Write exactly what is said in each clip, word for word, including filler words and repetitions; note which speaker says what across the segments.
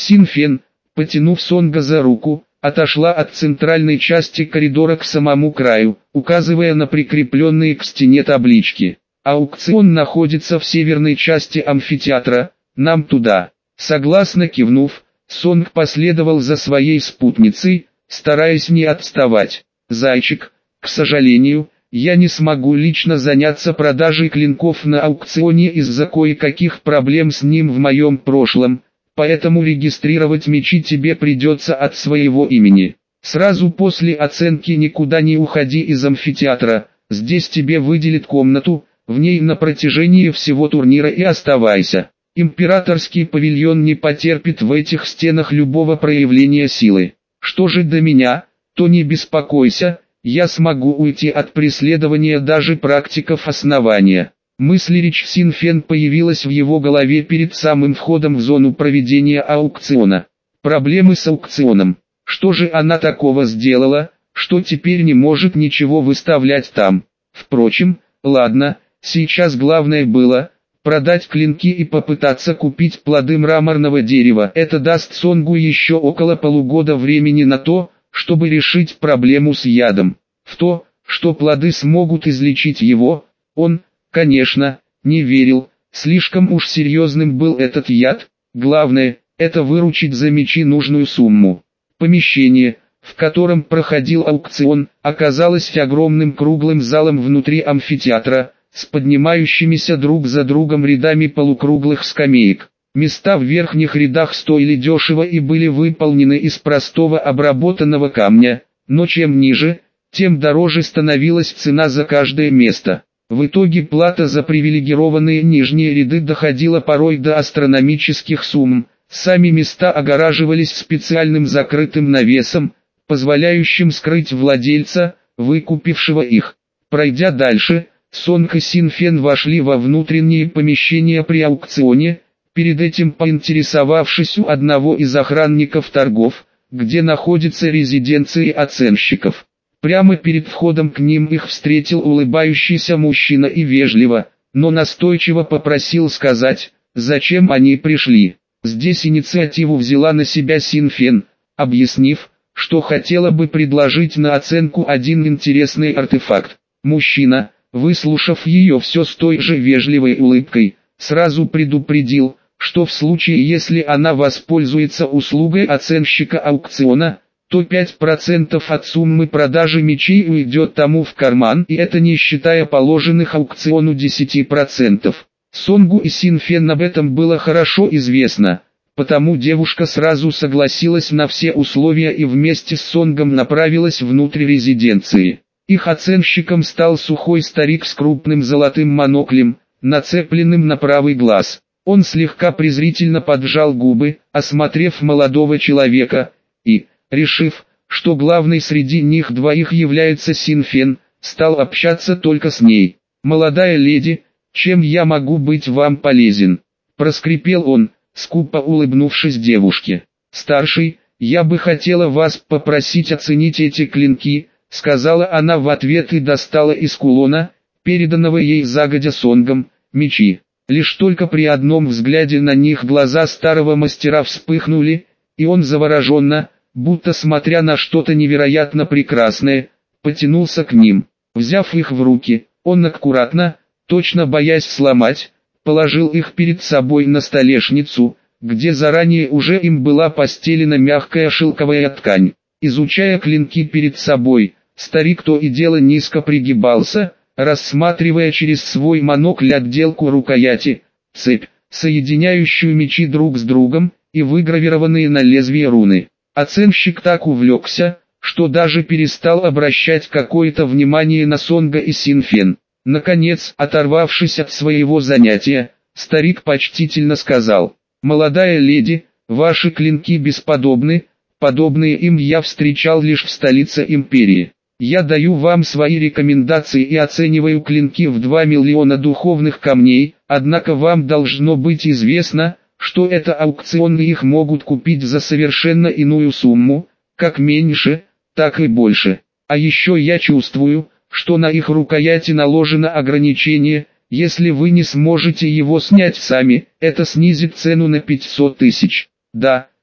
Speaker 1: Син Фен, потянув Сонга за руку, отошла от центральной части коридора к самому краю, указывая на прикрепленные к стене таблички. «Аукцион находится в северной части амфитеатра, нам туда». Согласно кивнув, Сонг последовал за своей спутницей, стараясь не отставать. «Зайчик, к сожалению, я не смогу лично заняться продажей клинков на аукционе из-за кое-каких проблем с ним в моем прошлом, поэтому регистрировать мечи тебе придется от своего имени. Сразу после оценки никуда не уходи из амфитеатра, здесь тебе выделят комнату, в ней на протяжении всего турнира и оставайся. Императорский павильон не потерпит в этих стенах любого проявления силы. Что же до меня, то не беспокойся, я смогу уйти от преследования даже практиков основания». Мысль Рич Син Фен появилась в его голове перед самым входом в зону проведения аукциона. Проблемы с аукционом. Что же она такого сделала, что теперь не может ничего выставлять там? Впрочем, ладно, сейчас главное было продать клинки и попытаться купить плоды мраморного дерева. Это даст Сонгу еще около полугода времени на то, чтобы решить проблему с ядом. В то, что плоды смогут излечить его, он, конечно, не верил, слишком уж серьезным был этот яд. Главное, это выручить за мечи нужную сумму. Помещение, в котором проходил аукцион, оказалось огромным круглым залом внутри амфитеатра, с поднимающимися друг за другом рядами полукруглых скамеек. Места в верхних рядах стоили дешево и были выполнены из простого обработанного камня, но чем ниже, тем дороже становилась цена за каждое место. В итоге плата за привилегированные нижние ряды доходила порой до астрономических сумм. Сами места огораживались специальным закрытым навесом, позволяющим скрыть владельца, выкупившего их. Пройдя дальше, Сонг и Син Фен вошли во внутренние помещения при аукционе, перед этим поинтересовавшись у одного из охранников торгов, где находятся резиденции оценщиков. Прямо перед входом к ним их встретил улыбающийся мужчина и вежливо, но настойчиво попросил сказать, зачем они пришли. Здесь инициативу взяла на себя Син Фен, объяснив, что хотела бы предложить на оценку один интересный артефакт. Мужчина, выслушав ее все с той же вежливой улыбкой, сразу предупредил, что в случае если она воспользуется услугой оценщика аукциона, то пять процентов от суммы продажи мечей уйдет тому в карман, и это не считая положенных аукциону десять процентов. Сонгу и Син Фен об этом было хорошо известно, потому девушка сразу согласилась на все условия и вместе с Сонгом направилась внутрь резиденции. Их оценщиком стал сухой старик с крупным золотым моноклем, нацепленным на правый глаз. Он слегка презрительно поджал губы, осмотрев молодого человека, и, решив, что главной среди них двоих является Син Фен, стал общаться только с ней. «Молодая леди, чем я могу быть вам полезен?» – проскрипел он, скупо улыбнувшись девушке. «Старший, я бы хотела вас попросить оценить эти клинки», – сказала она в ответ и достала из кулона, переданного ей загодя Сонгом, мечи. Лишь только при одном взгляде на них глаза старого мастера вспыхнули, и он завороженно, будто смотря на что-то невероятно прекрасное, потянулся к ним. Взяв их в руки, он аккуратно, точно боясь сломать, положил их перед собой на столешницу, где заранее уже им была постелена мягкая шелковая ткань. Изучая клинки перед собой, старик то и дело низко пригибался, рассматривая через свой монокль отделку рукояти, цепь, соединяющую мечи друг с другом, и выгравированные на лезвие руны. Оценщик так увлекся, что даже перестал обращать какое-то внимание на Сонга и Син Фен. Наконец, оторвавшись от своего занятия, старик почтительно сказал: «Молодая леди, ваши клинки бесподобны, подобные им я встречал лишь в столице империи. Я даю вам свои рекомендации и оцениваю клинки в два миллиона духовных камней, однако вам должно быть известно, что это аукцион и их могут купить за совершенно иную сумму, как меньше, так и больше. А еще я чувствую, что на их рукояти наложено ограничение, если вы не сможете его снять сами, это снизит цену на пятьсот тысяч. Да,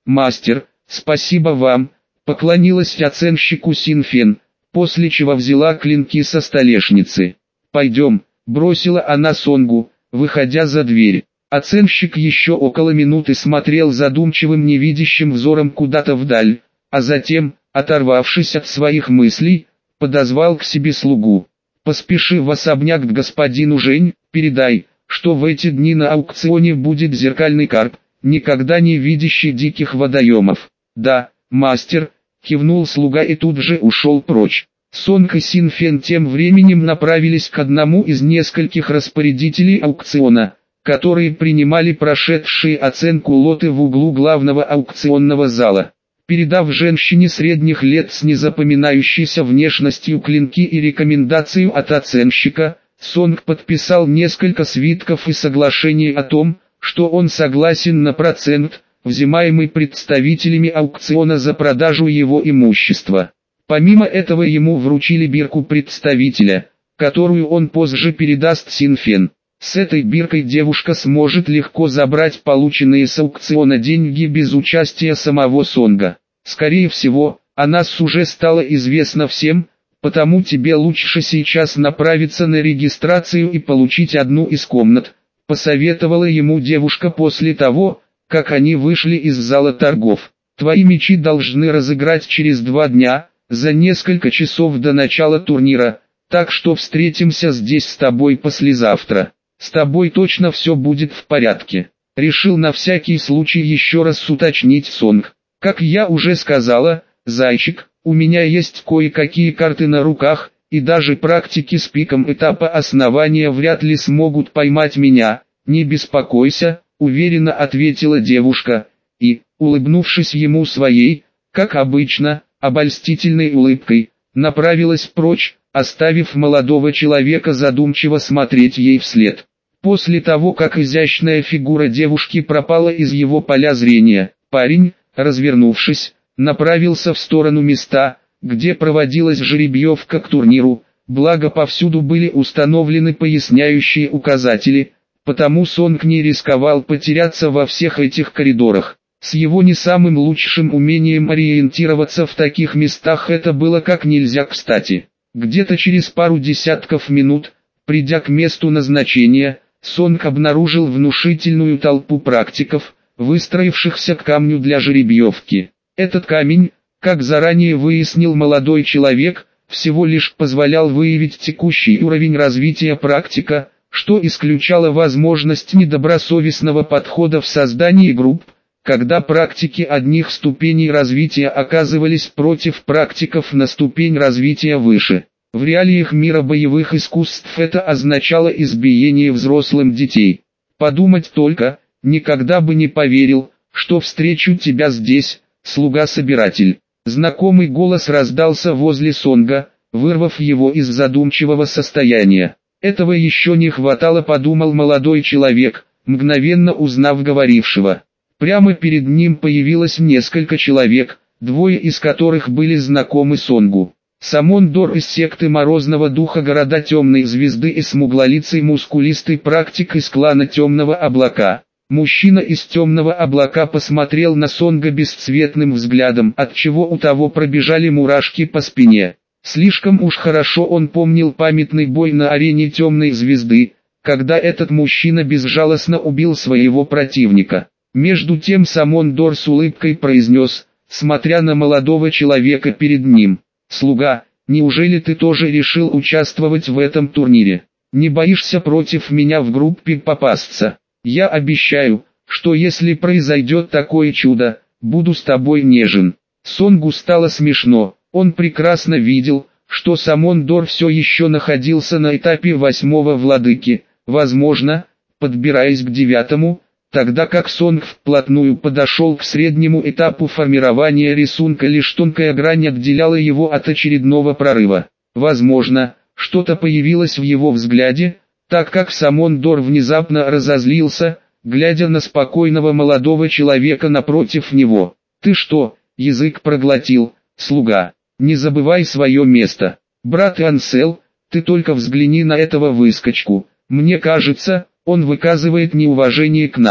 Speaker 1: «Мастер, спасибо вам», поклонилась оценщику Синфен, после чего взяла клинки со столешницы. «Пойдем», бросила она Сонгу, выходя за дверь. Оценщик еще около минуты смотрел задумчивым невидящим взором куда-то вдаль, а затем, оторвавшись от своих мыслей, подозвал к себе слугу. «Поспеши в особняк к господину Жень, передай, что в эти дни на аукционе будет зеркальный карп, никогда не видящий диких водоемов». «Да, мастер», кивнул слуга и тут же ушел прочь. Сонг и Синфен тем временем направились к одному из нескольких распорядителей аукциона, которые принимали прошедшие оценку лоты в углу главного аукционного зала. Передав женщине средних лет с незапоминающейся внешностью клинки и рекомендацию от оценщика, Сонг подписал несколько свитков и соглашений о том, что он согласен на процент, взимаемый представителями аукциона за продажу его имущества. Помимо этого ему вручили бирку представителя, которую он позже передаст Синфен. С этой биркой девушка сможет легко забрать полученные с аукциона деньги без участия самого Сонга. Скорее всего, о нас уже стало известно всем, потому тебе лучше сейчас направиться на регистрацию и получить одну из комнат, посоветовала ему девушка после того, как они вышли из зала торгов. Твои мячи должны разыграть через два дня, за несколько часов до начала турнира, так что встретимся здесь с тобой послезавтра. С тобой точно все будет в порядке. Решил на всякий случай еще раз уточнить Сонг. Как я уже сказала, зайчик, у меня есть кое-какие карты на руках, и даже практики с пиком этапа основания вряд ли смогут поймать меня. Не беспокойся, уверенно ответила девушка, и, улыбнувшись ему своей, как обычно, обольстительной улыбкой, направилась прочь, оставив молодого человека задумчиво смотреть ей вслед. После того, как изящная фигура девушки пропала из его поля зрения, парень, развернувшись, направился в сторону места, где проводилась жеребьевка к турниру, благо повсюду были установлены поясняющие указатели, потому Сонг не рисковал потеряться во всех этих коридорах. С его не самым лучшим умением ориентироваться в таких местах это было как нельзя кстати. Где-то через пару десятков минут, придя к месту назначения, Сонг обнаружил внушительную толпу практиков, выстроившихся к камню для жеребьевки. Этот камень, как заранее выяснил молодой человек, всего лишь позволял выявить текущий уровень развития практика, что исключало возможность недобросовестного подхода в создании групп, когда практики одних ступеней развития оказывались против практиков на ступень развития выше. В реалиях мира боевых искусств это означало избиение взрослым детей. Подумать только, никогда бы не поверил, что встречу тебя здесь, слуга-собиратель. Знакомый голос раздался возле Сонга, вырвав его из задумчивого состояния. Этого еще не хватало, подумал молодой человек, мгновенно узнав говорившего. Прямо перед ним появилось несколько человек, двое из которых были знакомы Сонгу. Самон Дор из секты Морозного Духа Города Темной Звезды и смуглолицый мускулистый практик из клана Темного Облака. Мужчина из Темного Облака посмотрел на Сонга бесцветным взглядом, отчего у того пробежали мурашки по спине. Слишком уж хорошо он помнил памятный бой на арене Темной Звезды, когда этот мужчина безжалостно убил своего противника. Между тем Самон Дор с улыбкой произнес, смотря на молодого человека перед ним: «Слуга, неужели ты тоже решил участвовать в этом турнире? Не боишься против меня в группе попасться? Я обещаю, что если произойдет такое чудо, буду с тобой нежен». Сонгу стало смешно, он прекрасно видел, что Самон Дор все еще находился на этапе восьмого владыки, возможно, подбираясь к девятому, тогда как Сонг вплотную подошел к среднему этапу формирования рисунка, лишь тонкая грань отделяла его от очередного прорыва. Возможно, что-то появилось в его взгляде, так как Самон Дор внезапно разозлился, глядя на спокойного молодого человека напротив него. «Ты что, язык проглотил, слуга? Не забывай свое место. Брат Ансел, ты только взгляни на этого выскочку, мне кажется, он выказывает неуважение к нам».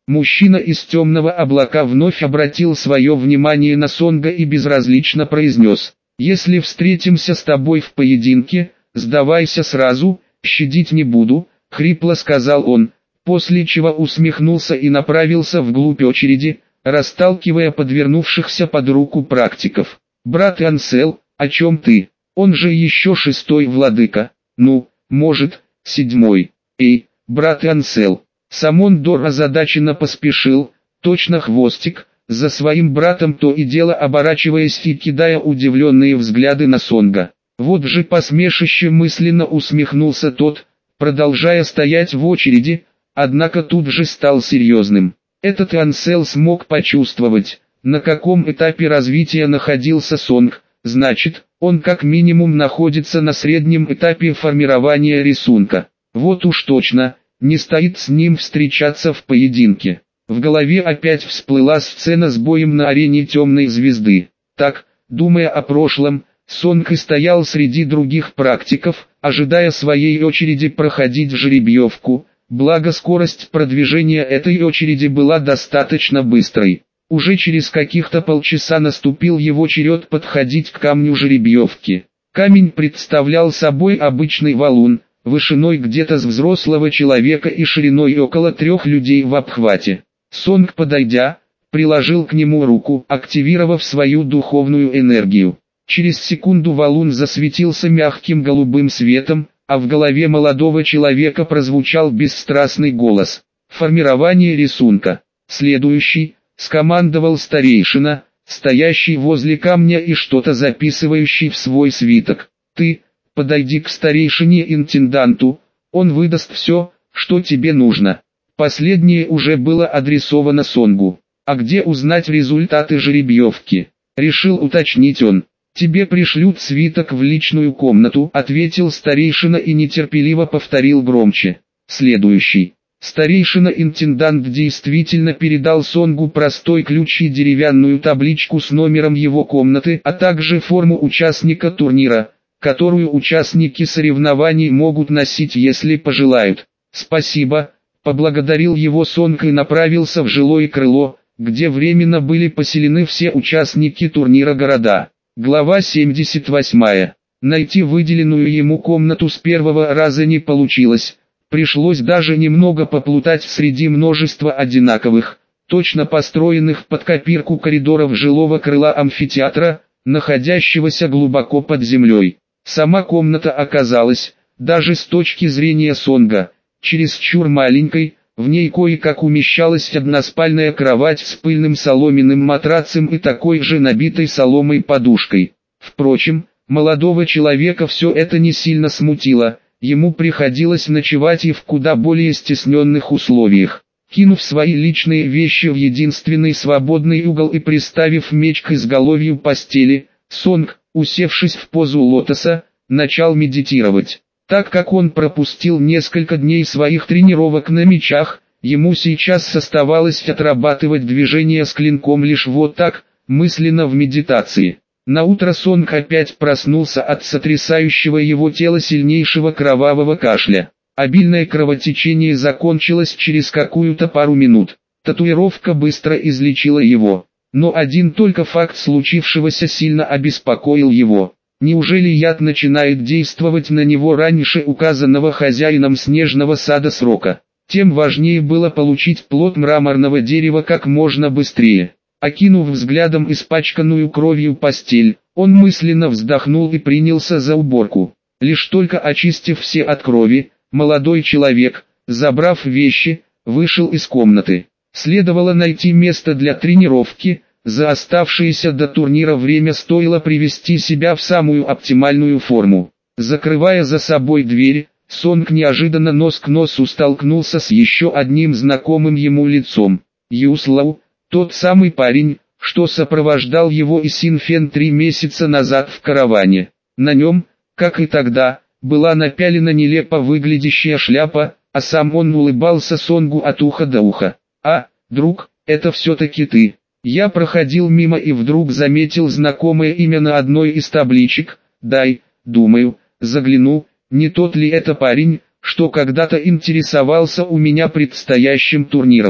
Speaker 1: Мужчина из темного облака вновь обратил свое внимание на Сонга и безразлично произнес: «Если встретимся с тобой в поединке, сдавайся сразу, щадить не буду», — хрипло сказал он, после чего усмехнулся и направился вглубь очереди, расталкивая подвернувшихся под руку практиков. «Брат Ансел, о чем ты? Он же еще шестой владыка, ну, может, седьмой. Эй, брат Ансел». Самондор озадаченно поспешил, точно хвостик, за своим братом, то и дело оборачиваясь и кидая удивленные взгляды на Сонга. Вот же посмешище, мысленно усмехнулся тот, продолжая стоять в очереди, однако тут же стал серьезным. Этот Ансел смог почувствовать, на каком этапе развития находился Сонг, значит, он как минимум находится на среднем этапе формирования рисунка. Вот уж точно, не стоит с ним встречаться в поединке. В голове опять всплыла сцена с боем на арене Темной Звезды. Так, думая о прошлом, Сонг и стоял среди других практиков, ожидая своей очереди проходить жеребьевку, благо скорость продвижения этой очереди была достаточно быстрой. Уже через каких-то полчаса наступил его черед подходить к камню жеребьевки. Камень представлял собой обычный валун, вышиной где-то с взрослого человека и шириной около трех людей в обхвате. Сонг, подойдя, приложил к нему руку, активировав свою духовную энергию. Через секунду валун засветился мягким голубым светом, а в голове молодого человека прозвучал бесстрастный голос. «Формирование рисунка. Следующий», — скомандовал старейшина, стоящий возле камня и что-то записывающий в свой свиток. «Ты, подойди к старейшине-интенданту, он выдаст все, что тебе нужно». Последнее уже было адресовано Сонгу. «А где узнать результаты жеребьевки?» — решил уточнить он. «Тебе пришлют свиток в личную комнату», — ответил старейшина и нетерпеливо повторил громче. Следующий. Старейшина-интендант действительно передал Сонгу простой ключ и деревянную табличку с номером его комнаты, а также форму участника турнира, которую участники соревнований могут носить, если пожелают. «Спасибо», — поблагодарил его Сонг и направился в жилое крыло, где временно были поселены все участники турнира города. Глава семьдесят восемь. Найти выделенную ему комнату с первого раза не получилось, пришлось даже немного поплутать среди множества одинаковых, точно построенных под копирку коридоров жилого крыла амфитеатра, находящегося глубоко под землей. Сама комната оказалась, даже с точки зрения Сонга, чересчур маленькой. В ней кое-как умещалась односпальная кровать с пыльным соломенным матрацем и такой же набитой соломой подушкой. Впрочем, молодого человека все это не сильно смутило, ему приходилось ночевать и в куда более стесненных условиях. Кинув свои личные вещи в единственный свободный угол и приставив меч к изголовью постели, Сонг, усевшись в позу лотоса, начал медитировать. Так как он пропустил несколько дней своих тренировок на мечах, ему сейчас оставалось отрабатывать движения с клинком лишь вот так, мысленно в медитации. Наутро Сонг опять проснулся от сотрясающего его тело сильнейшего кровавого кашля. Обильное кровотечение закончилось через какую-то пару минут. Татуировка быстро излечила его. Но один только факт случившегося сильно обеспокоил его. Неужели яд начинает действовать на него раньше указанного хозяином снежного сада срока? Тем важнее было получить плод мраморного дерева как можно быстрее. Окинув взглядом испачканную кровью постель, он мысленно вздохнул и принялся за уборку. Лишь только очистив все от крови, молодой человек, забрав вещи, вышел из комнаты. Следовало найти место для тренировки. За оставшееся до турнира время стоило привести себя в самую оптимальную форму. Закрывая за собой дверь, Сонг неожиданно нос к носу столкнулся с еще одним знакомым ему лицом. Юслау, тот самый парень, что сопровождал его и Синфен три месяца назад в караване. На нем, как и тогда, была напялена нелепо выглядящая шляпа, а сам он улыбался Сонгу от уха до уха. «А, друг, это все-таки ты». Я проходил мимо и вдруг заметил знакомое имя на одной из табличек. Дай, думаю, загляну, не тот ли это парень, что когда-то интересовался у меня предстоящим турниром.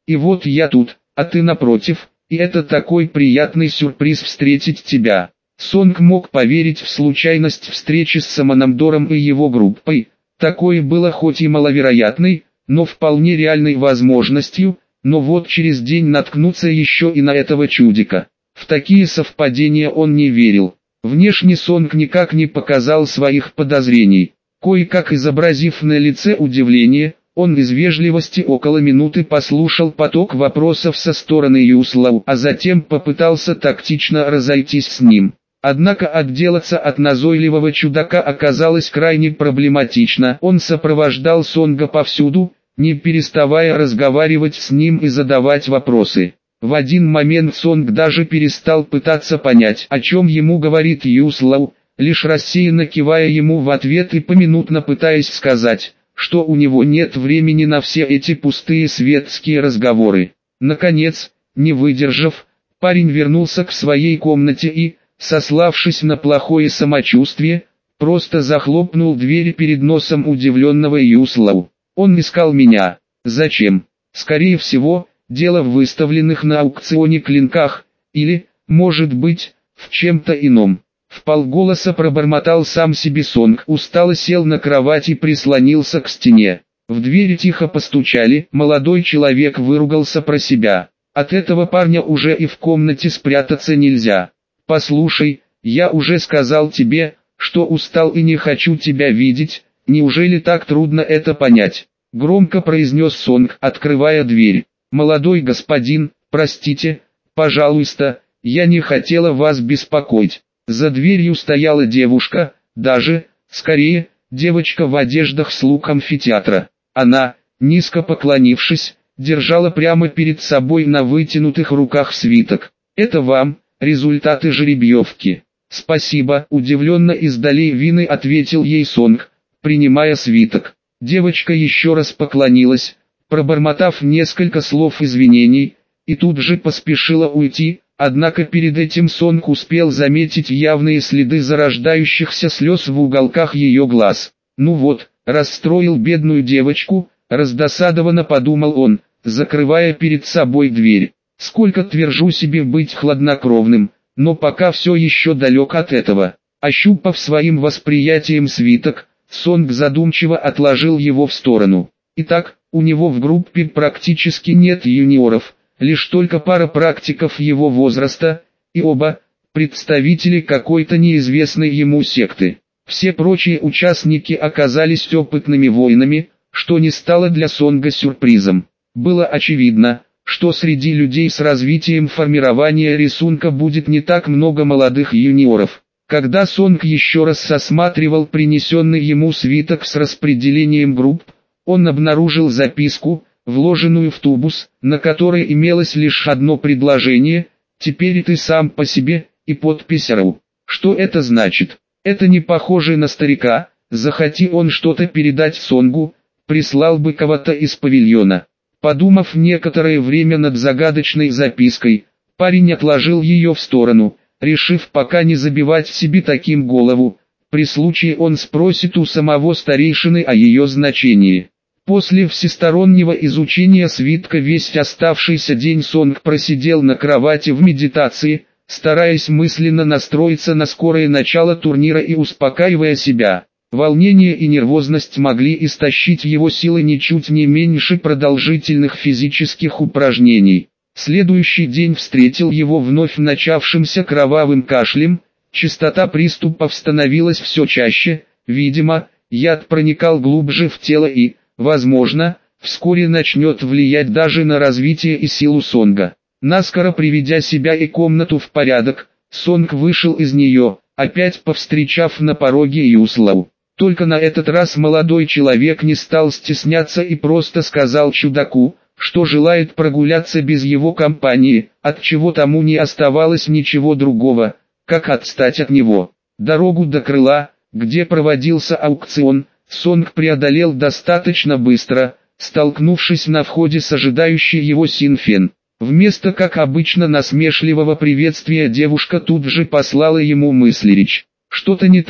Speaker 1: И вот я тут, а ты напротив, и это такой приятный сюрприз встретить тебя. Сонг мог поверить в случайность встречи с Саманамдором и его группой. Такое было хоть и маловероятной, но вполне реальной возможностью, но вот через день наткнуться еще и на этого чудика. В такие совпадения он не верил. Внешне Сонг никак не показал своих подозрений. Кое-как изобразив на лице удивление, он из вежливости около минуты послушал поток вопросов со стороны Юслау, а затем попытался тактично разойтись с ним. Однако отделаться от назойливого чудака оказалось крайне проблематично. Он сопровождал Сонга повсюду, не переставая разговаривать с ним и задавать вопросы. В один момент Сонг даже перестал пытаться понять, о чем ему говорит Юслау, лишь рассеянно кивая ему в ответ и поминутно пытаясь сказать, что у него нет времени на все эти пустые светские разговоры. Наконец, не выдержав, парень вернулся к своей комнате и, сославшись на плохое самочувствие, просто захлопнул дверь перед носом удивленного Юслау. Он искал меня. Зачем? Скорее всего, дело в выставленных на аукционе клинках, или, может быть, в чем-то ином. Вполголоса пробормотал сам себе Сонг, устало сел на кровать и прислонился к стене. В дверь тихо постучали, молодой человек выругался про себя. От этого парня уже и в комнате спрятаться нельзя. «Послушай, я уже сказал тебе, что устал и не хочу тебя видеть, неужели так трудно это понять?» Громко произнес Сонг, открывая дверь. «Молодой господин, простите, пожалуйста, я не хотела вас беспокоить». За дверью стояла девушка, даже, скорее, девочка в одеждах слуг амфитеатра. Она, низко поклонившись, держала прямо перед собой на вытянутых руках свиток. «Это вам, результаты жеребьевки». «Спасибо», удивленно издали вины ответил ей Сонг, принимая свиток. Девочка еще раз поклонилась, пробормотав несколько слов извинений, и тут же поспешила уйти. Однако перед этим Сонг успел заметить явные следы зарождающихся слез в уголках ее глаз. «Ну вот, расстроил бедную девочку», раздосадованно подумал он, закрывая перед собой дверь. «Сколько твержу себе быть хладнокровным, но пока все еще далек от этого». Ощупав своим восприятием свиток, Сонг задумчиво отложил его в сторону. Итак, у него в группе практически нет юниоров. Лишь только пара практиков его возраста, и оба – представители какой-то неизвестной ему секты. Все прочие участники оказались опытными воинами, что не стало для Сонга сюрпризом. Было очевидно, что среди людей с развитием формирования рисунка будет не так много молодых юниоров. Когда Сонг еще раз осматривал принесенный ему свиток с распределением групп, он обнаружил записку, вложенную в тубус, на которой имелось лишь одно предложение: «Теперь ты сам по себе», и подпись РУ. Что это значит? Это не похоже на старика, захоти он что-то передать Сонгу, прислал бы кого-то из павильона. Подумав некоторое время над загадочной запиской, парень отложил ее в сторону, решив пока не забивать себе таким голову, при случае он спросит у самого старейшины о ее значении. После всестороннего изучения свитка весь оставшийся день Сонг просидел на кровати в медитации, стараясь мысленно настроиться на скорое начало турнира и успокаивая себя. Волнение и нервозность могли истощить его силы ничуть не меньше продолжительных физических упражнений. Следующий день встретил его вновь начавшимся кровавым кашлем, частота приступов становилась все чаще, видимо, яд проникал глубже в тело и, возможно, вскоре начнет влиять даже на развитие и силу Сонга. Наскоро приведя себя и комнату в порядок, Сонг вышел из нее, опять повстречав на пороге Юслау. Только на этот раз молодой человек не стал стесняться и просто сказал чудаку, что желает прогуляться без его компании, отчего тому не оставалось ничего другого, как отстать от него. Дорогу до крыла, где проводился аукцион, Сонг преодолел достаточно быстро, столкнувшись на входе с ожидающей его Синфен. Вместо, как обычно, насмешливого приветствия девушка тут же послала ему мыслеречь. «Что-то не так?»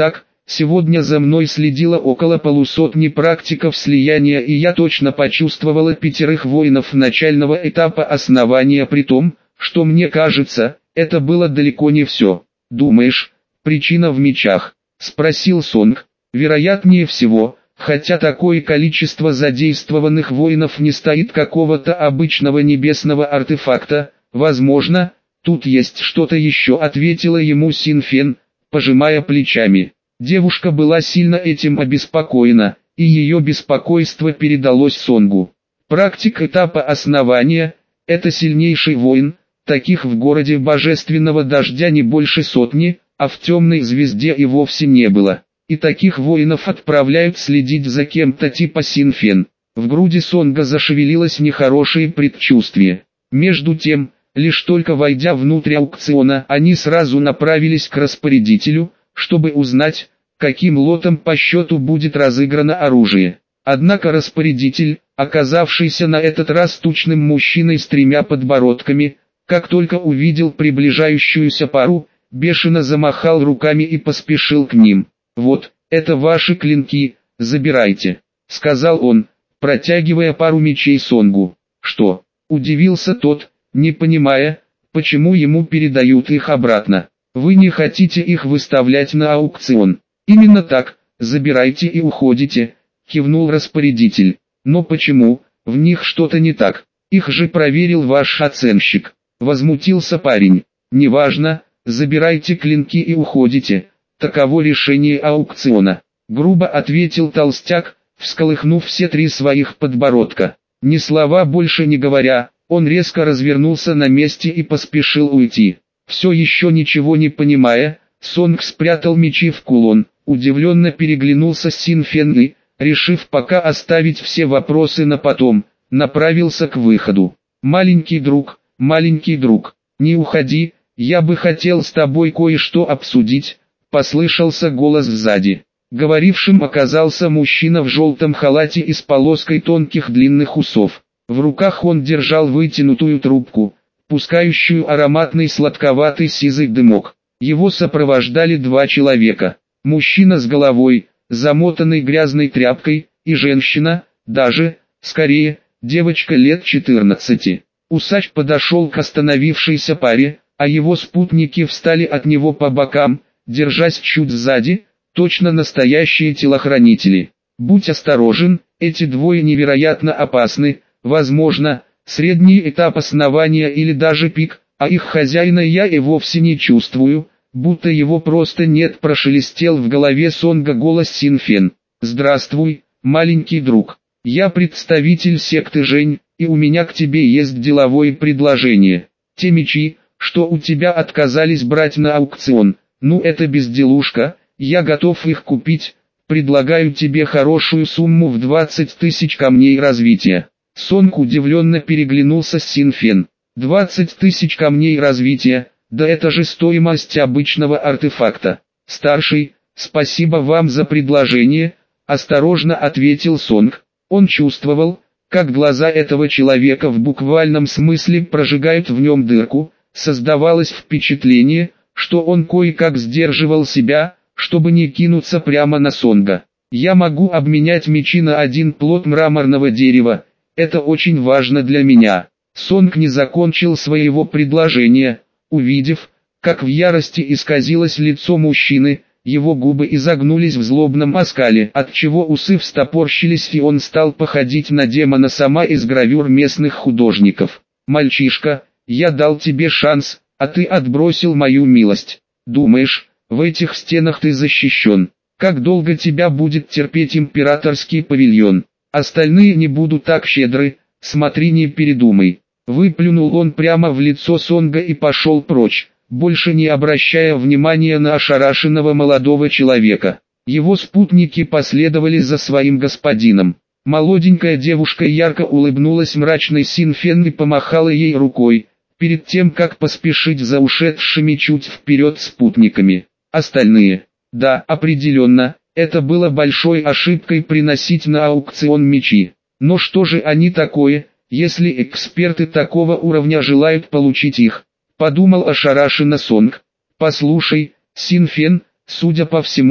Speaker 1: Сегодня за мной следило около полусотни практиков слияния, и я точно почувствовала пятерых воинов начального этапа основания, при том, что мне кажется, это было далеко не все. «Думаешь, причина в мечах?» – спросил Сонг. «Вероятнее всего, хотя такое количество задействованных воинов не стоит какого-то обычного небесного артефакта, возможно, тут есть что-то еще», – ответила ему Син Фен, пожимая плечами. Девушка была сильно этим обеспокоена, и ее беспокойство передалось Сонгу. Практик этапа основания – это сильнейший воин, таких в городе Божественного Дождя не больше сотни, а в Темной Звезде и вовсе не было. И таких воинов отправляют следить за кем-то типа Син Фен. В груди Сонга зашевелилось нехорошее предчувствие. Между тем, лишь только войдя внутрь аукциона, они сразу направились к распорядителю, чтобы узнать, каким лотом по счету будет разыграно оружие. Однако распорядитель, оказавшийся на этот раз тучным мужчиной с тремя подбородками, как только увидел приближающуюся пару, бешено замахал руками и поспешил к ним. «Вот, это ваши клинки, забирайте», — сказал он, протягивая пару мечей Сонгу. «Что?» — удивился тот, не понимая, почему ему передают их обратно. «Вы не хотите их выставлять на аукцион?» «Именно так, забирайте и уходите», — кивнул распорядитель. «Но почему, в них что-то не так? Их же проверил ваш оценщик», — возмутился парень. «Неважно, забирайте клинки и уходите, таково решение аукциона», — грубо ответил толстяк, всколыхнув все три своих подбородка. Ни слова больше не говоря, он резко развернулся на месте и поспешил уйти. Все еще ничего не понимая, Сонг спрятал мечи в кулон, удивленно переглянулся с Син Фен и, решив пока оставить все вопросы на потом, направился к выходу. «Маленький друг, маленький друг, не уходи, я бы хотел с тобой кое-что обсудить», — послышался голос сзади. Говорившим оказался мужчина в желтом халате и с полоской тонких длинных усов. В руках он держал вытянутую трубку, пускающую ароматный сладковатый сизый дымок. Его сопровождали два человека. Мужчина с головой, замотанной грязной тряпкой, и женщина, даже, скорее, девочка лет четырнадцати. Усач подошел к остановившейся паре, а его спутники встали от него по бокам, держась чуть сзади, точно настоящие телохранители. «Будь осторожен, эти двое невероятно опасны, возможно, средний этап основания или даже пик, а их хозяина я и вовсе не чувствую, будто его просто нет», — прошелестел в голове Сонга голос Син Фен. «Здравствуй, маленький друг. Я представитель секты Жень, и у меня к тебе есть деловое предложение. Те мечи, что у тебя отказались брать на аукцион, ну это безделушка, я готов их купить, предлагаю тебе хорошую сумму в двадцать тысяч камней развития». Сонг удивленно переглянулся с Син Фен. «двадцать тысяч камней развития, да это же стоимость обычного артефакта». «Старший, спасибо вам за предложение», — осторожно ответил Сонг. Он чувствовал, как глаза этого человека в буквальном смысле прожигают в нем дырку. Создавалось впечатление, что он кое-как сдерживал себя, чтобы не кинуться прямо на Сонга. «Я могу обменять мечи на один плод мраморного дерева, это очень важно для меня». Сонг не закончил своего предложения, увидев, как в ярости исказилось лицо мужчины, его губы изогнулись в злобном оскале, отчего усы встопорщились, и он стал походить на демона сама из гравюр местных художников. «Мальчишка, я дал тебе шанс, а ты отбросил мою милость. Думаешь, в этих стенах ты защищен? Как долго тебя будет терпеть императорский павильон? Остальные не будут так щедры, смотри, не передумай». Выплюнул он прямо в лицо Сонга и пошел прочь, больше не обращая внимания на ошарашенного молодого человека. Его спутники последовали за своим господином. Молоденькая девушка ярко улыбнулась мрачной Син Фен и помахала ей рукой, перед тем как поспешить за ушедшими чуть вперед спутниками. Остальные, да, определенно, это было большой ошибкой приносить на аукцион мечи. Но что же они такое, если эксперты такого уровня желают получить их? Подумал ошарашенно Сонг. «Послушай, Син Фен, судя по всему,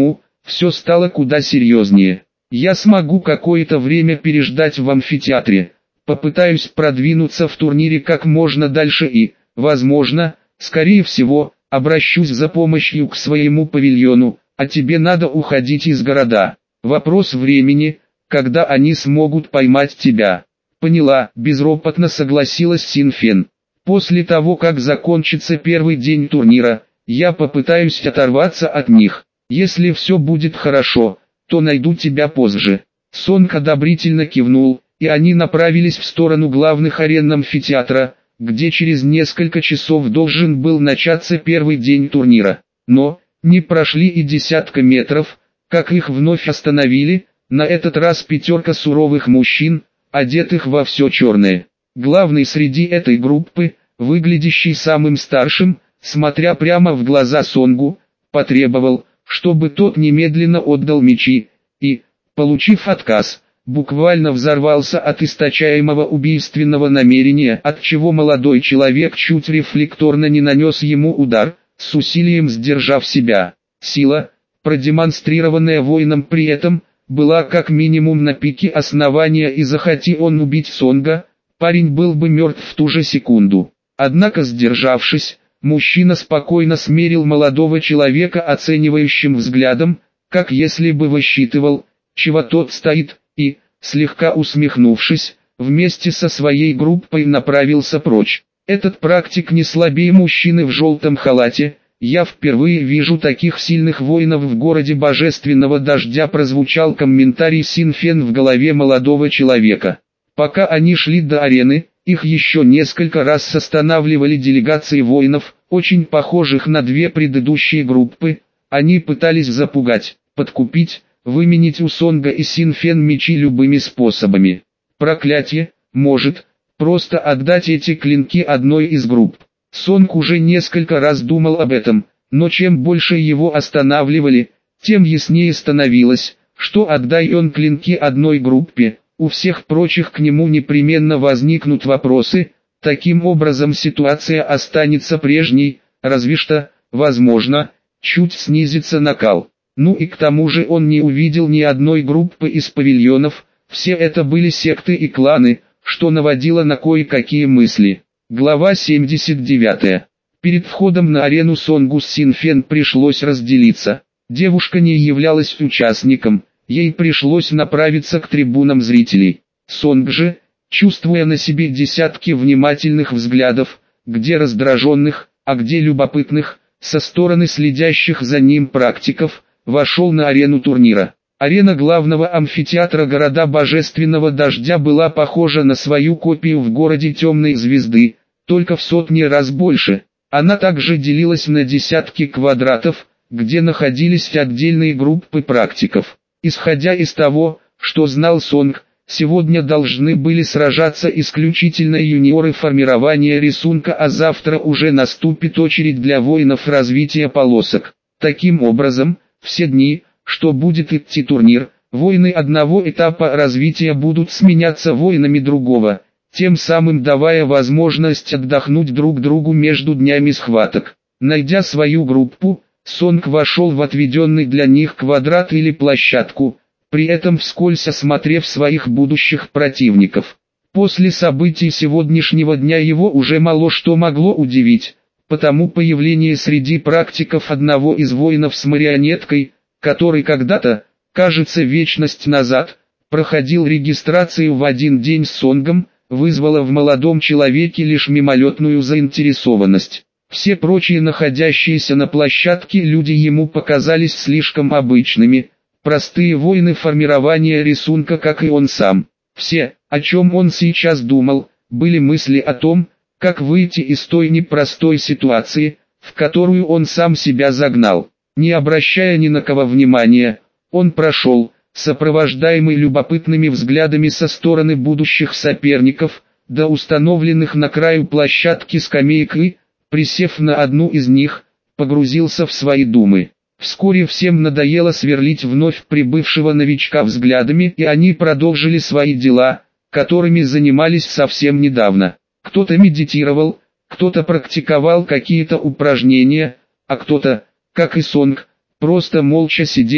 Speaker 1: все стало куда серьезнее. Я смогу какое-то время переждать в амфитеатре, попытаюсь продвинуться в турнире как можно дальше и, возможно, скорее всего, обращусь за помощью к своему павильону, а тебе надо уходить из города. Вопрос времени, когда они смогут поймать тебя. Поняла, безропотно согласилась Синфен. После того, как закончится первый день турнира, я попытаюсь оторваться от них. Если все будет хорошо, то найду тебя позже. Сонг одобрительно кивнул, и они направились в сторону главных арен амфитеатра, где через несколько часов должен был начаться первый день турнира. Но, не прошли и десятка метров, как их вновь остановили, на этот раз пятерка суровых мужчин, одетых во все черное. Главный среди этой группы, выглядящий самым старшим, смотря прямо в глаза Сонгу, потребовал, чтобы тот немедленно отдал мечи, и, получив отказ, буквально взорвался от источаемого убийственного намерения, от чего молодой человек чуть рефлекторно не нанес ему удар, с усилием сдержав себя. Сила, продемонстрированная воином при этом, была как минимум на пике основания, и захоти он убить Сонга, парень был бы мертв в ту же секунду. Однако, сдержавшись, мужчина спокойно смерил молодого человека оценивающим взглядом, как если бы высчитывал, чего тот стоит, и, слегка усмехнувшись, вместе со своей группой направился прочь. Этот практик не слабее мужчины в желтом халате. Я впервые вижу таких сильных воинов в городе божественного дождя, прозвучал комментарий Синфен в голове молодого человека. Пока они шли до арены, их еще несколько раз останавливали делегации воинов, очень похожих на две предыдущие группы. Они пытались запугать, подкупить, выменить у Сонга и Синфен мечи любыми способами. Проклятие, может, просто отдать эти клинки одной из групп. Сонг уже несколько раз думал об этом, но чем больше его останавливали, тем яснее становилось, что отдай он клинки одной группе, у всех прочих к нему непременно возникнут вопросы, таким образом ситуация останется прежней, разве что, возможно, чуть снизится накал. Ну и к тому же он не увидел ни одной группы из павильонов, все это были секты и кланы, что наводило на кое-какие мысли. Глава семьдесят девять. Перед входом на арену Сонгу с Синфен пришлось разделиться. Девушка не являлась участником, ей пришлось направиться к трибунам зрителей. Сонг же, чувствуя на себе десятки внимательных взглядов, где раздраженных, а где любопытных, со стороны следящих за ним практиков, вошел на арену турнира. Арена главного амфитеатра города Божественного Дождя была похожа на свою копию в городе Темной Звезды, только в сотни раз больше. Она также делилась на десятки квадратов, где находились отдельные группы практиков. Исходя из того, что знал Сонг, сегодня должны были сражаться исключительно юниоры формирования рисунка, а завтра уже наступит очередь для воинов развития полосок. Таким образом, все дни, что будет идти турнир, воины одного этапа развития будут сменяться воинами другого, тем самым давая возможность отдохнуть друг другу между днями схваток. Найдя свою группу, Сонг вошел в отведенный для них квадрат или площадку, при этом вскользь осмотрев своих будущих противников. После событий сегодняшнего дня его уже мало что могло удивить, потому появление среди практиков одного из воинов с марионеткой, который когда-то, кажется вечность назад, проходил регистрацию в один день с Сонгом, вызвало в молодом человеке лишь мимолетную заинтересованность. Все прочие находящиеся на площадке люди ему показались слишком обычными, простые воины формирования рисунка, как и он сам. Все, о чем он сейчас думал, были мысли о том, как выйти из той непростой ситуации, в которую он сам себя загнал. Не обращая ни на кого внимания, он прошел, сопровождаемый любопытными взглядами со стороны будущих соперников, до установленных на краю площадки скамеек и, присев на одну из них, погрузился в свои думы. Вскоре всем надоело сверлить вновь прибывшего новичка взглядами, и они продолжили свои дела, которыми занимались совсем недавно. Кто-то медитировал, кто-то практиковал какие-то упражнения, а кто-то, как и Сонг, просто молча сидел,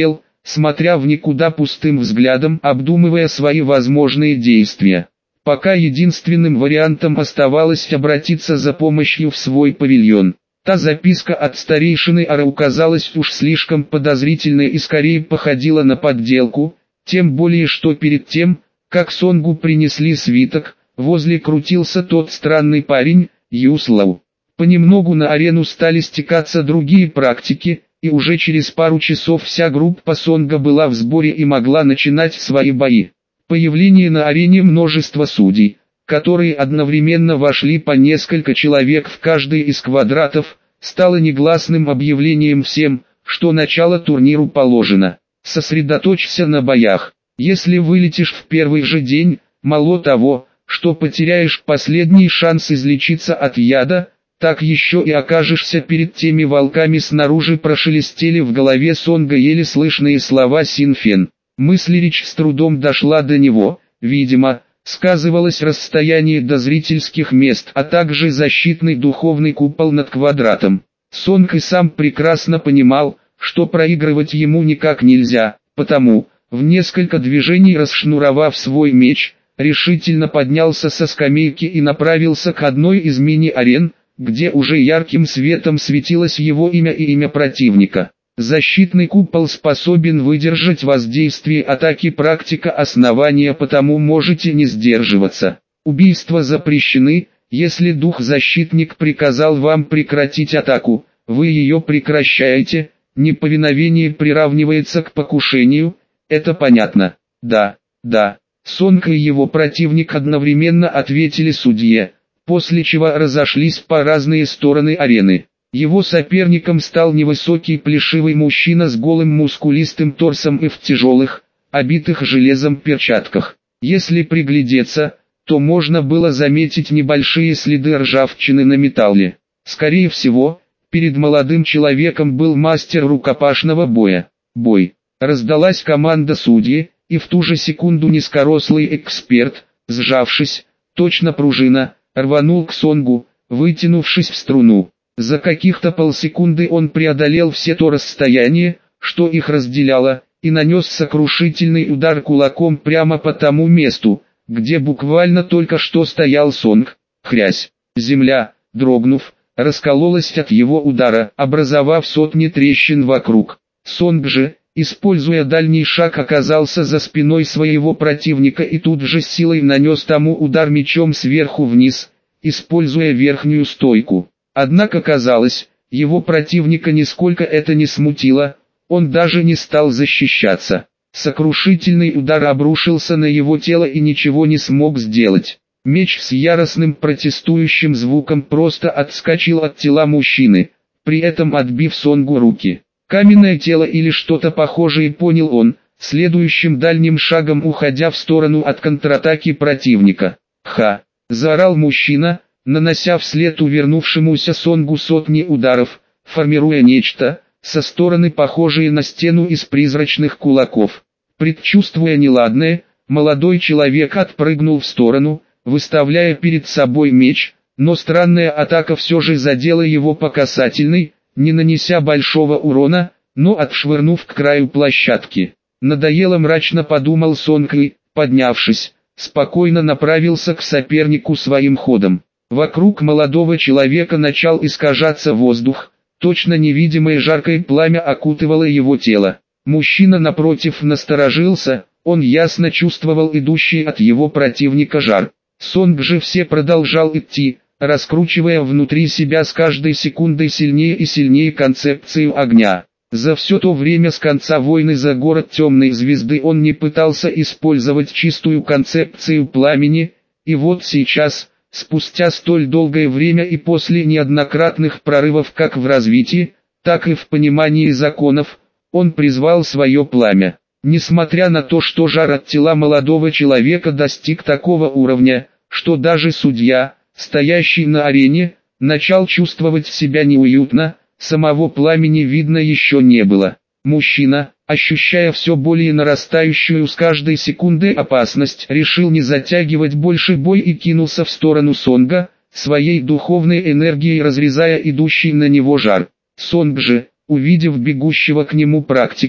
Speaker 1: смотря в никуда пустым взглядом, обдумывая свои возможные действия. Пока единственным вариантом оставалось обратиться за помощью в свой павильон. Та записка от старейшины Арау казалась уж слишком подозрительной и скорее походила на подделку, тем более что перед тем, как Сонгу принесли свиток, возле крутился тот странный парень, Юслау. Понемногу на арену стали стекаться другие практики, и уже через пару часов вся группа Сонга была в сборе и могла начинать свои бои. Появление на арене множества судей, которые одновременно вошли по несколько человек в каждый из квадратов, стало негласным объявлением всем, что начало турниру положено. Сосредоточься на боях. Если вылетишь в первый же день, мало того, что потеряешь последний шанс излечиться от яда, так еще и окажешься перед теми волками снаружи. Прошелестели в голове Сонга еле слышные слова Синфен. Мыслеречь с трудом дошла до него, видимо, сказывалось расстояние до зрительских мест, а также защитный духовный купол над квадратом. Сонг и сам прекрасно понимал, что проигрывать ему никак нельзя, потому, в несколько движений расшнуровав свой меч, решительно поднялся со скамейки и направился к одной из мини-арен, где уже ярким светом светилось его имя и имя противника. Защитный купол способен выдержать воздействие атаки практика основания, потому можете не сдерживаться. Убийства запрещены, если дух-защитник приказал вам прекратить атаку, вы ее прекращаете, неповиновение приравнивается к покушению, это понятно? Да, да. Сонг и его противник одновременно ответили судье, после чего разошлись по разные стороны арены. Его соперником стал невысокий плешивый мужчина с голым мускулистым торсом и в тяжелых, обитых железом перчатках. Если приглядеться, то можно было заметить небольшие следы ржавчины на металле. Скорее всего, перед молодым человеком был мастер рукопашного боя. Бой. Раздалась команда судьи, и в ту же секунду низкорослый эксперт, сжавшись, точно пружина, рванул к Сонгу, вытянувшись в струну. За каких-то полсекунды он преодолел все то расстояние, что их разделяло, и нанес сокрушительный удар кулаком прямо по тому месту, где буквально только что стоял Сонг. Хрясь. Земля, дрогнув, раскололась от его удара, образовав сотни трещин вокруг. Сонг же, используя дальний шаг, оказался за спиной своего противника и тут же с силой нанес тому удар мечом сверху вниз, используя верхнюю стойку. Однако казалось, его противника нисколько это не смутило, он даже не стал защищаться. Сокрушительный удар обрушился на его тело и ничего не смог сделать. Меч с яростным протестующим звуком просто отскочил от тела мужчины, при этом отбив Сонгу руки. Каменное тело или что-то похожее, понял он, следующим дальним шагом уходя в сторону от контратаки противника. «Ха!» – заорал мужчина, нанося вслед увернувшемуся Сонгу сотни ударов, формируя нечто, со стороны похожее на стену из призрачных кулаков. Предчувствуя неладное, молодой человек отпрыгнул в сторону, выставляя перед собой меч, но странная атака все же задела его по касательной, не нанеся большого урона, но отшвырнув к краю площадки. Надоело, мрачно подумал Сонг и, поднявшись, спокойно направился к сопернику своим ходом. Вокруг молодого человека начал искажаться воздух, точно невидимое жаркое пламя окутывало его тело. Мужчина напротив насторожился, он ясно чувствовал идущий от его противника жар. Сонг же все продолжал идти, раскручивая внутри себя с каждой секундой сильнее и сильнее концепцию огня. За все то время с конца войны за город Темной Звезды он не пытался использовать чистую концепцию пламени, и вот сейчас, спустя столь долгое время и после неоднократных прорывов как в развитии, так и в понимании законов, он призвал свое пламя. Несмотря на то, что жар от тела молодого человека достиг такого уровня, что даже судья, стоящий на арене, начал чувствовать себя неуютно, самого пламени видно еще не было. Мужчина, ощущая все более нарастающую с каждой секундой опасность, решил не затягивать больше бой и кинулся в сторону Сонга, своей духовной энергией разрезая идущий на него жар. Сонг же, увидев бегущего к нему практика,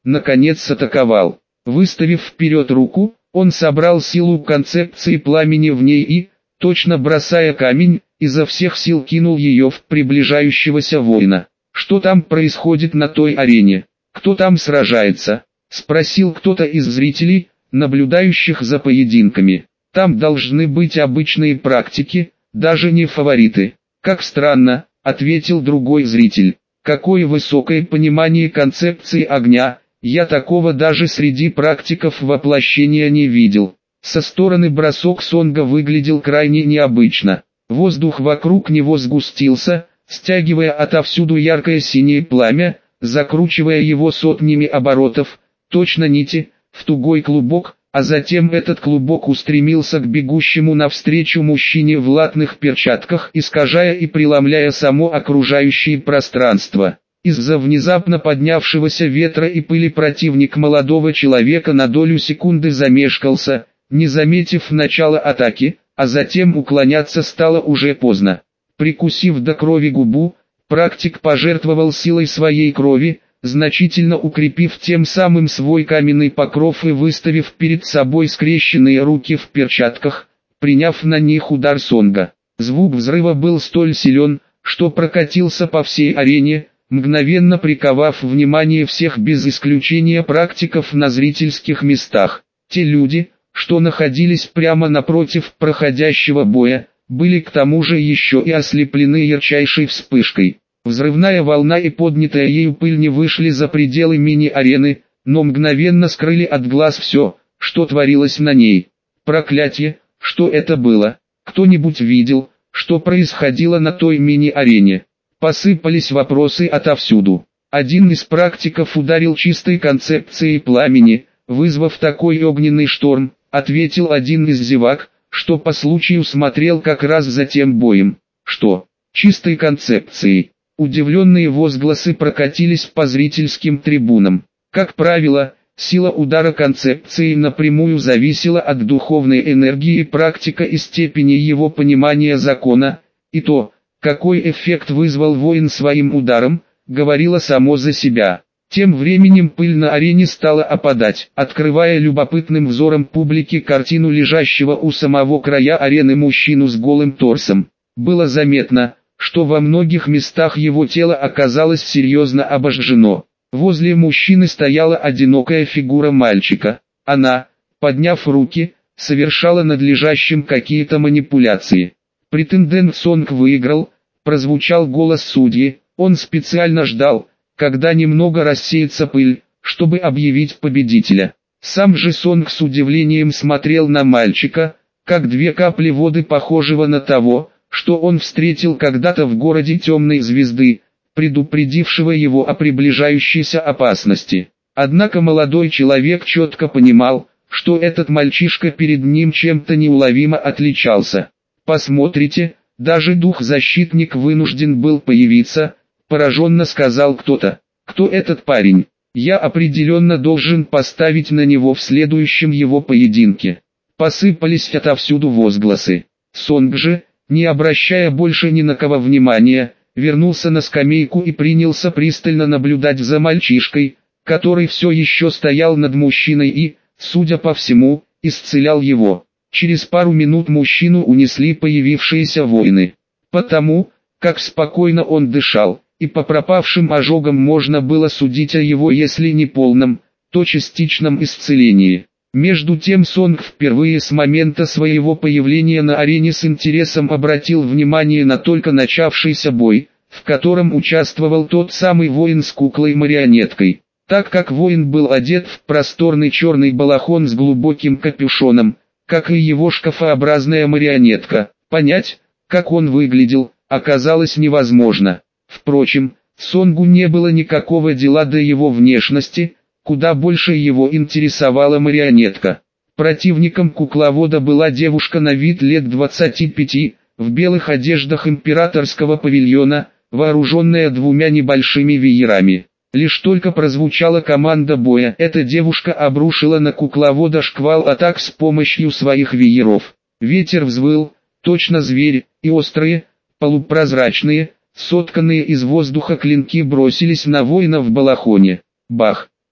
Speaker 1: наконец атаковал. Выставив вперед руку, он собрал силу концепции пламени в ней и, точно бросая камень, изо всех сил кинул ее в приближающегося воина. «Что там происходит на той арене? Кто там сражается?» — спросил кто-то из зрителей, наблюдающих за поединками. «Там должны быть обычные практики, даже не фавориты». «Как странно», — ответил другой зритель. «Какое высокое понимание концепции огня, я такого даже среди практиков воплощения не видел». Со стороны бросок Сонга выглядел крайне необычно. Воздух вокруг него сгустился, стягивая отовсюду яркое синее пламя, закручивая его сотнями оборотов, точно нити, в тугой клубок, а затем этот клубок устремился к бегущему навстречу мужчине в латных перчатках, искажая и преломляя само окружающее пространство. Из-за внезапно поднявшегося ветра и пыли противник молодого человека на долю секунды замешкался, не заметив начала атаки, а затем уклоняться стало уже поздно. Прикусив до крови губу, практик пожертвовал силой своей крови, значительно укрепив тем самым свой каменный покров и выставив перед собой скрещенные руки в перчатках, приняв на них удар Сонга. Звук взрыва был столь силен, что прокатился по всей арене, мгновенно приковав внимание всех без исключения практиков на зрительских местах. Те люди, что находились прямо напротив проходящего боя, были к тому же еще и ослеплены ярчайшей вспышкой. Взрывная волна и поднятая ею пыль не вышли за пределы мини-арены, но мгновенно скрыли от глаз все, что творилось на ней. Проклятье, что это было? Кто-нибудь видел, что происходило на той мини-арене? Посыпались вопросы отовсюду. Один из практиков ударил чистой концепцией пламени, вызвав такой огненный шторм, ответил один из зевак, что по случаю смотрел как раз за тем боем. Что? Чистой концепцией? Удивленные возгласы прокатились по зрительским трибунам. Как правило, сила удара концепции напрямую зависела от духовной энергии практика и степени его понимания закона, и то, какой эффект вызвал воин своим ударом, говорило само за себя. Тем временем пыль на арене стала опадать, открывая любопытным взором публики картину лежащего у самого края арены мужчину с голым торсом. Было заметно, что во многих местах его тело оказалось серьезно обожжено. Возле мужчины стояла одинокая фигура мальчика. Она, подняв руки, совершала над лежащим какие-то манипуляции. Претендент Сонг выиграл, прозвучал голос судьи, он специально ждал, когда немного рассеется пыль, чтобы объявить победителя. Сам же Сонг с удивлением смотрел на мальчика, как две капли воды похожего на того, что он встретил когда-то в городе Темной Звезды, предупредившего его о приближающейся опасности. Однако молодой человек четко понимал, что этот мальчишка перед ним чем-то неуловимо отличался. «Посмотрите, даже дух-защитник вынужден был появиться», — пораженно сказал кто-то. «Кто этот парень? Я определенно должен поставить на него в следующем его поединке». Посыпались отовсюду возгласы. Сонг же, не обращая больше ни на кого внимания, вернулся на скамейку и принялся пристально наблюдать за мальчишкой, который все еще стоял над мужчиной и, судя по всему, исцелял его. Через пару минут мужчину унесли появившиеся воины. Потому, как спокойно он дышал, и по пропавшим ожогам можно было судить о его если не полном, то частичном исцелении. Между тем Сонг впервые с момента своего появления на арене с интересом обратил внимание на только начавшийся бой, в котором участвовал тот самый воин с куклой-марионеткой. Так как воин был одет в просторный черный балахон с глубоким капюшоном, как и его шкафообразная марионетка, понять, как он выглядел, оказалось невозможно. Впрочем, Сонгу не было никакого дела до его внешности, куда больше его интересовала марионетка. Противником кукловода была девушка на вид лет двадцати пяти, в белых одеждах императорского павильона, вооруженная двумя небольшими веерами. Лишь только прозвучала команда боя, эта девушка обрушила на кукловода шквал атак с помощью своих вееров. Ветер взвыл, точно зверь, и острые, полупрозрачные, сотканные из воздуха клинки бросились на воина в балахоне. Бах!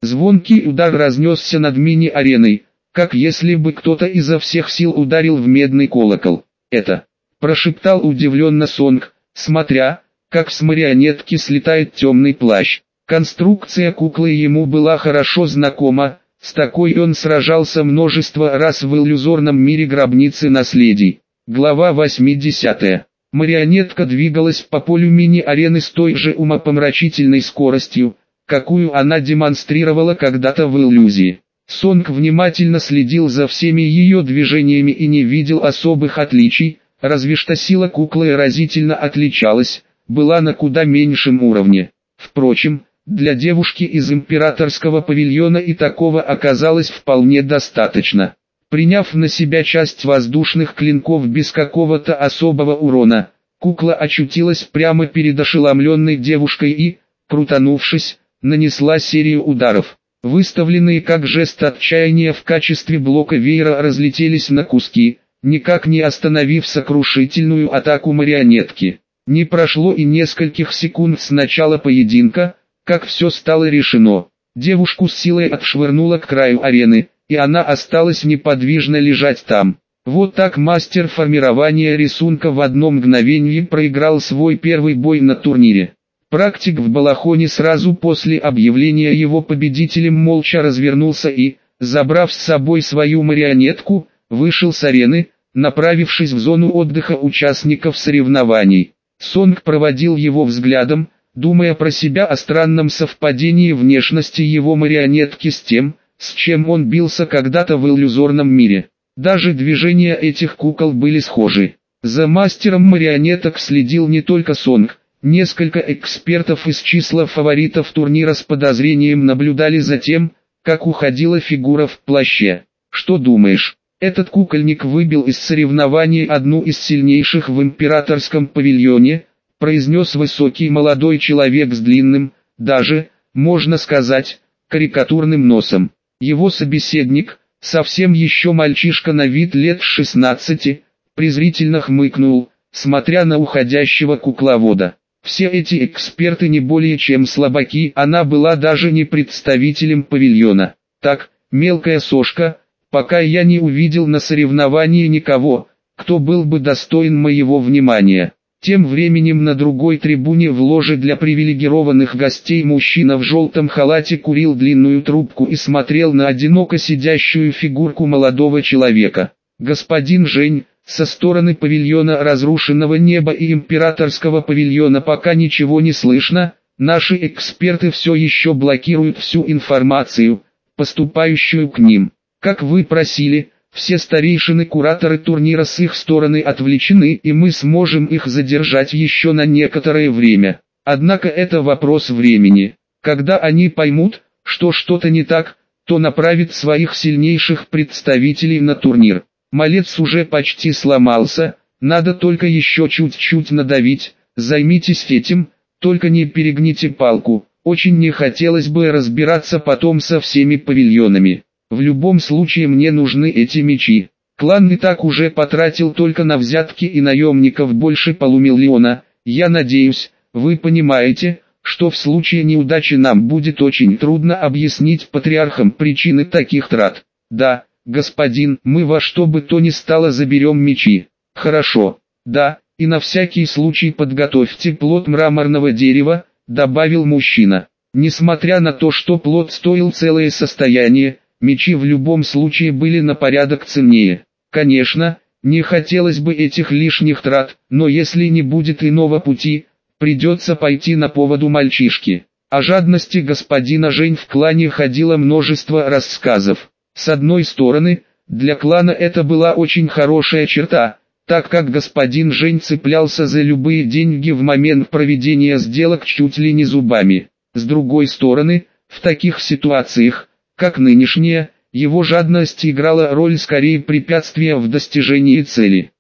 Speaker 1: Звонкий удар разнесся над мини-ареной, как если бы кто-то изо всех сил ударил в медный колокол. «Это», – прошептал удивленно Сонг, смотря, как с марионетки слетает темный плащ. Конструкция куклы ему была хорошо знакома, с такой он сражался множество раз в иллюзорном мире гробницы наследий. Глава восьмидесятая. Марионетка двигалась по полю мини-арены с той же умопомрачительной скоростью, какую она демонстрировала когда-то в иллюзии. Сонг внимательно следил за всеми ее движениями и не видел особых отличий, разве что сила куклы разительно отличалась, была на куда меньшем уровне. Впрочем, для девушки из императорского павильона и такого оказалось вполне достаточно. Приняв на себя часть воздушных клинков без какого-то особого урона, кукла очутилась прямо перед ошеломленной девушкой и, крутанувшись, нанесла серию ударов. Выставленные как жест отчаяния в качестве блока веера разлетелись на куски, никак не остановив сокрушительную атаку марионетки. Не прошло и нескольких секунд с начала поединка, как все стало решено. Девушку с силой отшвырнуло к краю арены, и она осталась неподвижно лежать там. Вот так мастер формирования рисунка в одно мгновение проиграл свой первый бой на турнире. Практик в балахоне сразу после объявления его победителем молча развернулся и, забрав с собой свою марионетку, вышел с арены, направившись в зону отдыха участников соревнований. Сонг проводил его взглядом, думая про себя о странном совпадении внешности его марионетки с тем, с чем он бился когда-то в иллюзорном мире. Даже движения этих кукол были схожи. За мастером марионеток следил не только Сонг. Несколько экспертов из числа фаворитов турнира с подозрением наблюдали за тем, как уходила фигура в плаще. «Что думаешь? Этот кукольник выбил из соревнований одну из сильнейших в императорском павильоне», произнес высокий молодой человек с длинным, даже, можно сказать, карикатурным носом. Его собеседник, совсем еще мальчишка на вид лет шестнадцати, презрительно хмыкнул, смотря на уходящего кукловода. Все эти эксперты не более чем слабаки, она была даже не представителем павильона. Так, мелкая сошка, пока я не увидел на соревновании никого, кто был бы достоин моего внимания. Тем временем на другой трибуне в ложе для привилегированных гостей мужчина в желтом халате курил длинную трубку и смотрел на одиноко сидящую фигурку молодого человека. «Господин Жень, со стороны павильона разрушенного неба и императорского павильона пока ничего не слышно, наши эксперты все еще блокируют всю информацию, поступающую к ним. Как вы просили, все старейшины-кураторы турнира с их стороны отвлечены, и мы сможем их задержать еще на некоторое время. Однако это вопрос времени. Когда они поймут, что что-то не так, то направят своих сильнейших представителей на турнир. Малец уже почти сломался, надо только еще чуть-чуть надавить, займитесь этим, только не перегните палку, очень не хотелось бы разбираться потом со всеми павильонами. В любом случае мне нужны эти мечи. Клан и так уже потратил только на взятки и наемников больше полумиллиона, я надеюсь, вы понимаете, что в случае неудачи нам будет очень трудно объяснить патриархам причины таких трат. Да, господин, мы во что бы то ни стало заберем мечи. Хорошо, да, и на всякий случай подготовьте плот мраморного дерева, добавил мужчина. Несмотря на то, что плот стоил целое состояние, мечи в любом случае были на порядок ценнее. Конечно, не хотелось бы этих лишних трат, но если не будет иного пути, придется пойти на поводу мальчишки. О жадности господина Жень в клане ходило множество рассказов. С одной стороны, для клана это была очень хорошая черта, так как господин Жень цеплялся за любые деньги в момент проведения сделок чуть ли не зубами. С другой стороны, в таких ситуациях, как нынешняя, его жадность играла роль скорее препятствия в достижении цели.